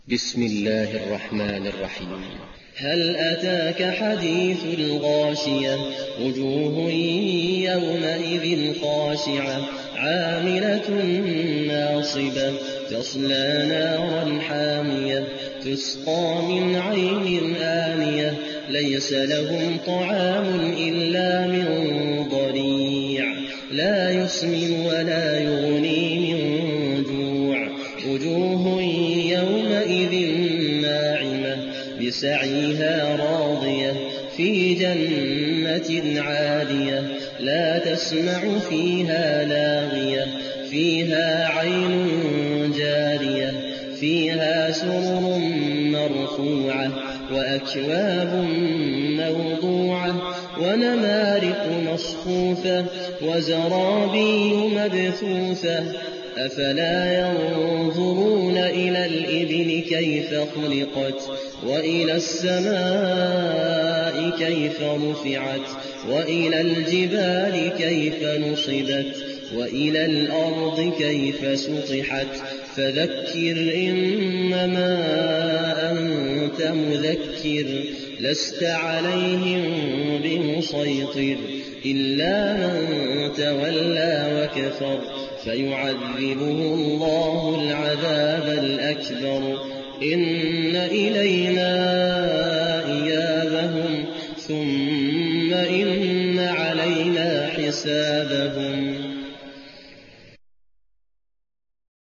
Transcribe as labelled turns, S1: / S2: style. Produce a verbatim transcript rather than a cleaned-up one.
S1: بسم الله الرحمن الرحيم.
S2: هل أتاك حديث الغاشية وجوه يومئذ خاشعة عاملة ناصبة تصلى نارا حامية تسقى من عين آنية ليس لهم طعام إلا من ضريع لا يسمن ولا يغني من جوع وجوه يومئذ ناعمة بسعيها راضية في جنة عالية لا تسمع فيها لاغية فيها عين جارية فيها سرر مرفوعة وأكواب موضوعة ونمارق مصفوفة وزرابي مبثوثة أفلا ينظرون إلى الإبل كيف خلقت وإلى السماء كيف رفعت وإلى الجبال كيف نصبت وإلى الأرض كيف سطحت فذكر إنما أنت مذكر لست عليهم بمسيطر إلا من تولى وكفر فيعذبه الله العذاب الأكبر إن إلينا إيابهم ثم إن علينا حسابهم.